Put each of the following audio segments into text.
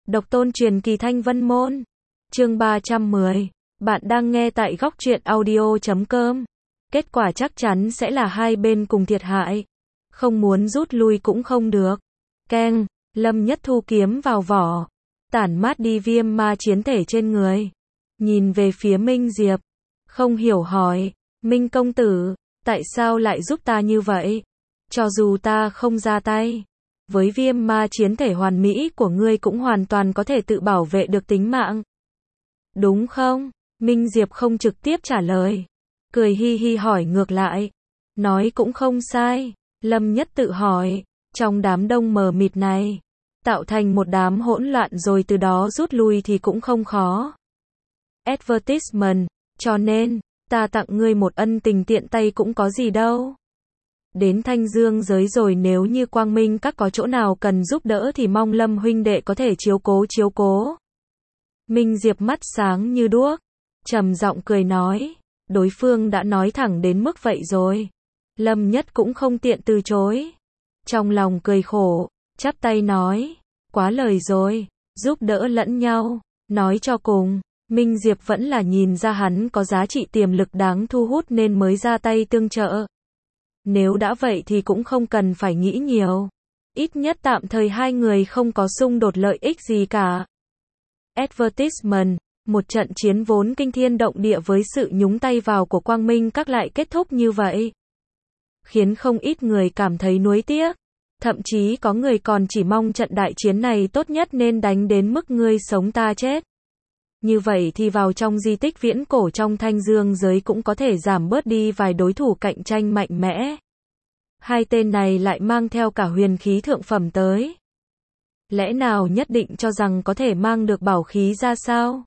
Độc tôn truyền kỳ Thanh Vân Môn. Chương 310. Bạn đang nghe tại góc truyện audio.com. Kết quả chắc chắn sẽ là hai bên cùng thiệt hại. Không muốn rút lui cũng không được. Keng, Lâm Nhất thu kiếm vào vỏ. Tản mát đi viêm ma chiến thể trên người. Nhìn về phía Minh Diệp. Không hiểu hỏi, Minh công tử, tại sao lại giúp ta như vậy? Cho dù ta không ra tay, với viêm ma chiến thể hoàn mỹ của ngươi cũng hoàn toàn có thể tự bảo vệ được tính mạng. Đúng không? Minh Diệp không trực tiếp trả lời. Cười hi hi hỏi ngược lại. Nói cũng không sai. Lâm Nhất tự hỏi. Trong đám đông mờ mịt này, tạo thành một đám hỗn loạn rồi từ đó rút lui thì cũng không khó. Advertisement. Cho nên, ta tặng ngươi một ân tình tiện tay cũng có gì đâu. Đến Thanh Dương giới rồi, nếu như Quang Minh các có chỗ nào cần giúp đỡ thì mong Lâm huynh đệ có thể chiếu cố. Minh Diệp mắt sáng như đuốc, trầm giọng cười nói, đối phương đã nói thẳng đến mức vậy rồi. Lâm Nhất cũng không tiện từ chối. Trong lòng cười khổ, chắp tay nói, quá lời rồi, giúp đỡ lẫn nhau. Nói cho cùng, Minh Diệp vẫn là nhìn ra hắn có giá trị tiềm lực đáng thu hút nên mới ra tay tương trợ. Nếu đã vậy thì cũng không cần phải nghĩ nhiều. Ít nhất tạm thời hai người không có xung đột lợi ích gì cả. Advertisement. Một trận chiến vốn kinh thiên động địa với sự nhúng tay vào của Quang Minh các lại kết thúc như vậy, khiến không ít người cảm thấy nuối tiếc. Thậm chí có người còn chỉ mong trận đại chiến này tốt nhất nên đánh đến mức ngươi sống ta chết. Như vậy thì vào trong di tích viễn cổ trong Thanh Dương giới cũng có thể giảm bớt đi vài đối thủ cạnh tranh mạnh mẽ. Hai tên này lại mang theo cả huyền khí thượng phẩm tới. Lẽ nào nhất định cho rằng có thể mang được bảo khí ra sao?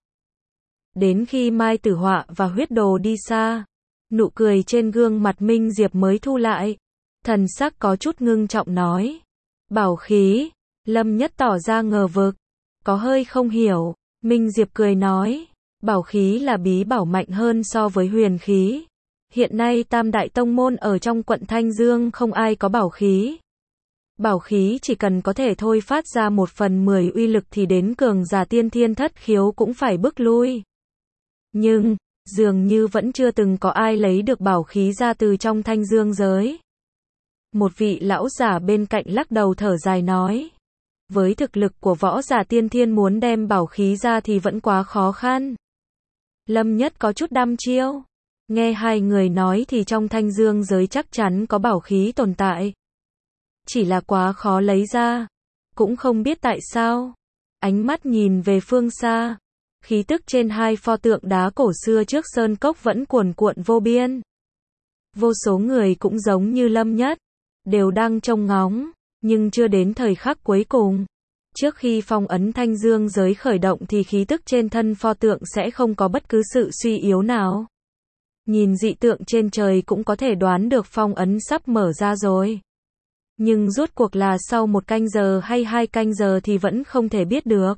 Đến khi Mai Tử Họa và Huyết Đồ đi xa, nụ cười trên gương mặt Minh Diệp mới thu lại. Thần sắc có chút ngưng trọng nói. Bảo khí. Lâm Nhất tỏ ra ngờ vực, có hơi không hiểu. Minh Diệp cười nói, bảo khí là bí bảo mạnh hơn so với huyền khí. Hiện nay Tam Đại Tông Môn ở trong quận Thanh Dương không ai có bảo khí. Bảo khí chỉ cần có thể thôi phát ra 1/10 uy lực thì đến cường giả tiên thiên thất khiếu cũng phải bước lui. Nhưng, dường như vẫn chưa từng có ai lấy được bảo khí ra từ trong Thanh Dương giới. Một vị lão giả bên cạnh lắc đầu thở dài nói. Với thực lực của võ giả tiên thiên muốn đem bảo khí ra thì vẫn quá khó khăn. Lâm Nhất có chút đăm chiêu. Nghe hai người nói thì trong Thanh Dương giới chắc chắn có bảo khí tồn tại. Chỉ là quá khó lấy ra. Cũng không biết tại sao. Ánh mắt nhìn về phương xa. Khí tức trên hai pho tượng đá cổ xưa trước sơn cốc vẫn cuồn cuộn vô biên. Vô số người cũng giống như Lâm Nhất, đều đang trông ngóng. Nhưng chưa đến thời khắc cuối cùng. Trước khi phong ấn Thanh Dương giới khởi động thì khí tức trên thân pho tượng sẽ không có bất cứ sự suy yếu nào. Nhìn dị tượng trên trời cũng có thể đoán được phong ấn sắp mở ra rồi. Nhưng rốt cuộc là sau 1 canh giờ hay 2 canh giờ thì vẫn không thể biết được.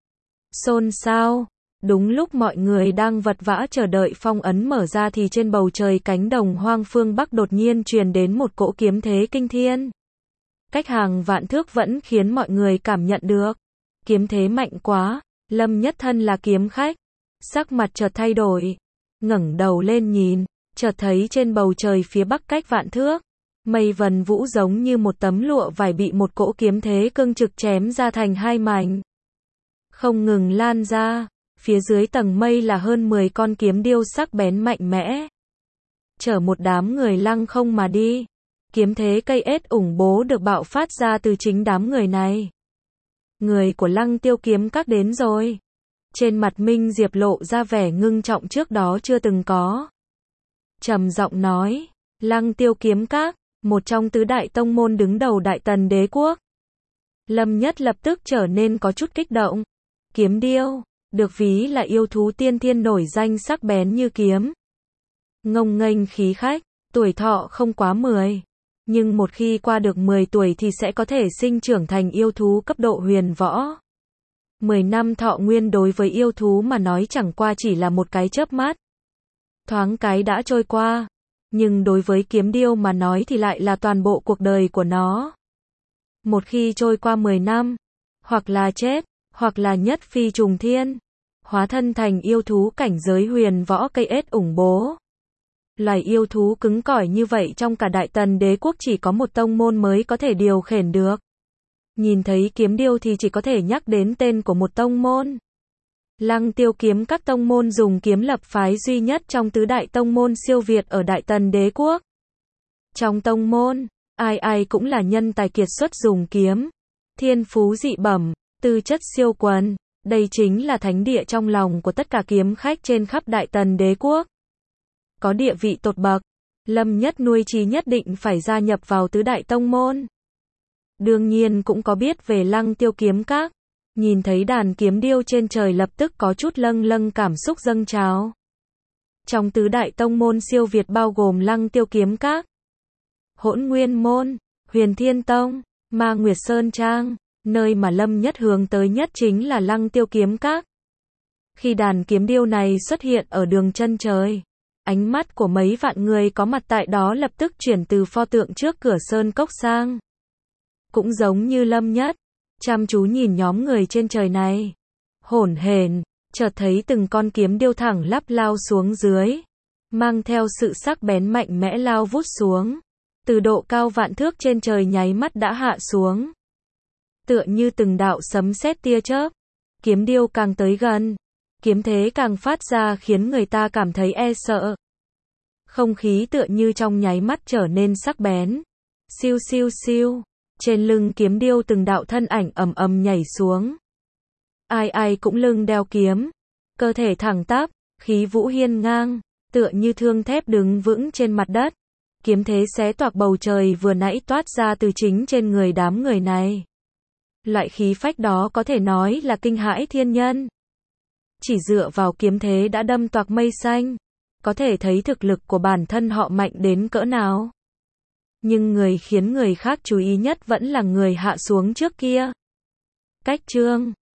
Xôn xao. Đúng lúc mọi người đang vật vã chờ đợi phong ấn mở ra thì trên bầu trời cánh đồng hoang phương Bắc đột nhiên truyền đến một cỗ kiếm thế kinh thiên. Cách hàng vạn thước vẫn khiến mọi người cảm nhận được. Kiếm thế mạnh quá. Lâm Nhất thân là kiếm khách, sắc mặt chợt thay đổi. Ngẩng đầu lên nhìn, chợt thấy trên bầu trời phía bắc cách vạn thước, mây vần vũ giống như một tấm lụa vải bị một cỗ kiếm thế cương trực chém ra thành hai mảnh. Không ngừng lan ra, phía dưới tầng mây là hơn 10 con kiếm điêu sắc bén mạnh mẽ. Chở một đám người lăng không mà đi. Kiếm thế cây ết ủng bố được bạo phát ra từ chính đám người này. Người của Lăng Tiêu kiếm các đến rồi. Trên mặt Minh Diệp lộ ra vẻ ngưng trọng trước đó chưa từng có. Trầm giọng nói, Lăng Tiêu kiếm các, một trong tứ đại tông môn đứng đầu Đại Tần đế quốc. Lâm Nhất lập tức trở nên có chút kích động. Kiếm điêu, được ví là yêu thú tiên thiên nổi danh sắc bén như kiếm. Ngông nghênh khí khách, tuổi thọ không quá 10. Nhưng một khi qua được 10 tuổi thì sẽ có thể sinh trưởng thành yêu thú cấp độ huyền võ. 10 năm thọ nguyên đối với yêu thú mà nói chẳng qua chỉ là một cái chớp mắt. Thoáng cái đã trôi qua. Nhưng đối với kiếm điêu mà nói thì lại là toàn bộ cuộc đời của nó. Một khi trôi qua 10 năm, hoặc là chết, hoặc là nhất phi trùng thiên, hóa thân thành yêu thú cảnh giới huyền võ cây ết ủng bố. Loài yêu thú cứng cỏi như vậy trong cả Đại Tần đế quốc chỉ có một tông môn mới có thể điều khiển được. Nhìn thấy kiếm điêu thì chỉ có thể nhắc đến tên của một tông môn. Lăng Tiêu kiếm các tông môn dùng kiếm lập phái duy nhất trong tứ đại tông môn siêu việt ở Đại Tần đế quốc. Trong tông môn, ai ai cũng là nhân tài kiệt xuất dùng kiếm, thiên phú dị bẩm, tư chất siêu quần. Đây chính là thánh địa trong lòng của tất cả kiếm khách trên khắp Đại Tần đế quốc. Có địa vị tột bậc, Lâm Nhất nuôi chí nhất định phải gia nhập vào tứ đại tông môn. Đương nhiên cũng có biết về Lăng Tiêu kiếm các. Nhìn thấy đàn kiếm điêu trên trời lập tức có chút lâng lâng cảm xúc dâng trào. Trong tứ đại tông môn siêu việt bao gồm Lăng Tiêu kiếm các, Hỗn Nguyên môn, Huyền Thiên tông, Ma Nguyệt Sơn trang, nơi mà Lâm Nhất hướng tới nhất chính là Lăng Tiêu kiếm các. Khi đàn kiếm điêu này xuất hiện ở đường chân trời, ánh mắt của mấy vạn người có mặt tại đó lập tức chuyển từ pho tượng trước cửa sơn cốc sang. Cũng giống như Lâm Nhất, chăm chú nhìn nhóm người trên trời này. Hổn hển, chợt thấy từng con kiếm điêu thẳng lắp lao xuống dưới, mang theo sự sắc bén mạnh mẽ lao vút xuống. Từ độ cao vạn thước trên trời nháy mắt đã hạ xuống. Tựa như từng đạo sấm sét tia chớp. Kiếm điêu càng tới gần, kiếm thế càng phát ra khiến người ta cảm thấy e sợ. Không khí tựa như trong nháy mắt trở nên sắc bén. Siêu siêu siêu. Trên lưng kiếm điêu từng đạo thân ảnh ầm ầm nhảy xuống. Ai ai cũng lưng đeo kiếm, cơ thể thẳng tắp, khí vũ hiên ngang, tựa như thương thép đứng vững trên mặt đất. Kiếm thế xé toạc bầu trời vừa nãy toát ra từ chính trên người đám người này. Loại khí phách đó có thể nói là kinh hãi thiên nhân. Chỉ dựa vào kiếm thế đã đâm toạc mây xanh, có thể thấy thực lực của bản thân họ mạnh đến cỡ nào. Nhưng người khiến người khác chú ý nhất vẫn là người hạ xuống trước kia. Cách chương